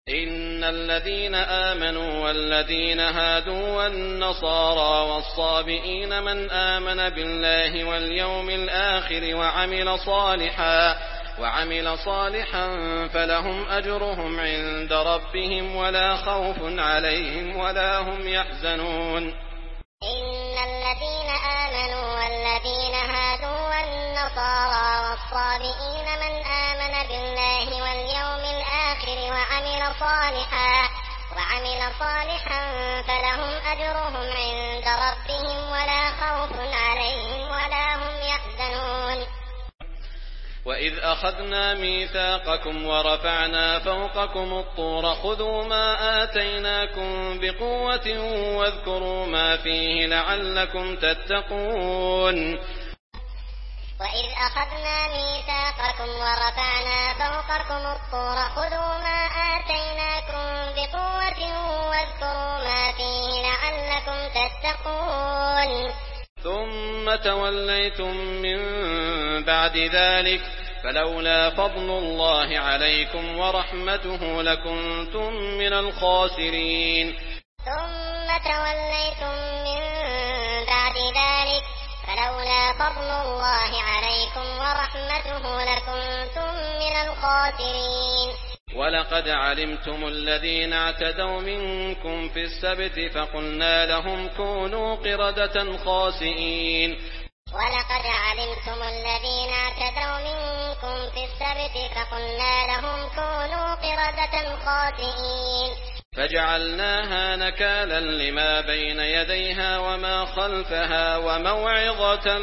إن الذين آمنوا والذين هادوا والنصارى والصابئين من آمن بالله واليوم الآخر وعمل صالحا فلهم أجرهم عند ربهم ولا خوف عليهم ولا هم يحزنون. إن الذين آمنوا والذين هادوا والنصارى والصابئين من آمن بالله واليوم الآخر وعمل صالحا فلهم أجرهم عند ربهم ولا خوف عليهم ولا هم يحزنون. وإذ أخذنا ميثاقكم ورفعنا فوقكم الطور خذوا ما آتيناكم بقوة واذكروا ما فيه لعلكم تتقون. وإذ أخذنا ميثاقكم ورفعنا فوقكم الطور خذوا ما آتيناكم بقوة واذكروا ما فيه لعلكم تتقون. ثم توليتم من بعد ذلك فلولا فضل الله عليكم ورحمته لكنتم من الخاسرين. ثم توليتم من بعد ذلك فلولا فضل الله عليكم ورحمته لكنتم من الخاسرين. ولقد علمتم الذين اعتدوا منكم في السبت فقلنا لهم كونوا قردة خاسئين. ولقد علمتم الذين اعتدوا منكم في السبت فقلنا لهم كونوا قردة خاسئين. فجعلناها نكالا لما بين يديها وما خلفها وموعظة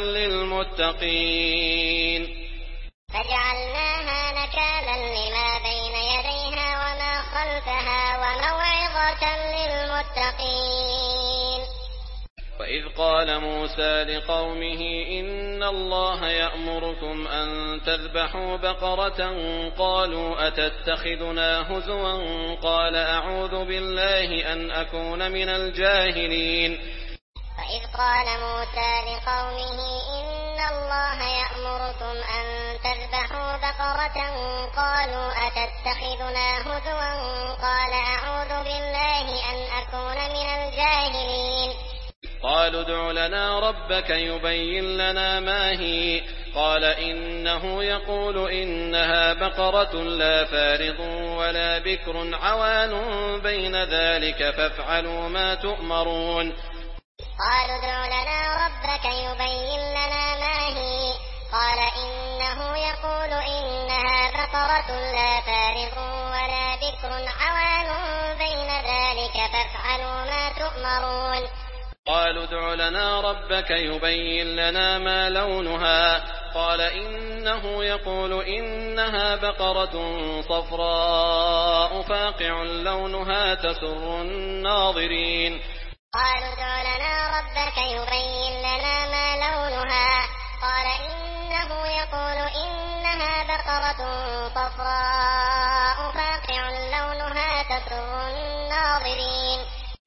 للمتقين. فجعلناها نكالا لما بين يديها وما خلفها وموعظة للمتقين. وإذ قال موسى لقومه إن الله يأمركم أن تذبحوا بقرة قالوا أتتخذنا هزوا قال أعوذ بالله أن أكون من الجاهلين. وإذ قال موسى لقومه إن الله يأمركم أن تذبحوا بقرة قالوا أتتخذنا هزوا قال أعوذ بالله أن أكون من الجاهلين. قالوا ادع لنا ربك يبين لنا ما هي قال إنه يقول إنها بقرة لا فارض ولا بكر عوان بين ذلك فافعلوا ما تؤمرون. قالوا ادع لنا ربك يبين لنا ما هي قال إنه يقول إنها بقرة لا فارض ولا بكر عوان بين ذلك فافعلوا ما تؤمرون. قالوا ادع لنا ربك يبين لنا ما لونها قال إنه يقول إنها بقرة صفراء فاقع لونها تسر الناظرين. قالوا ادع لنا ربك يبين لنا ما لونها قال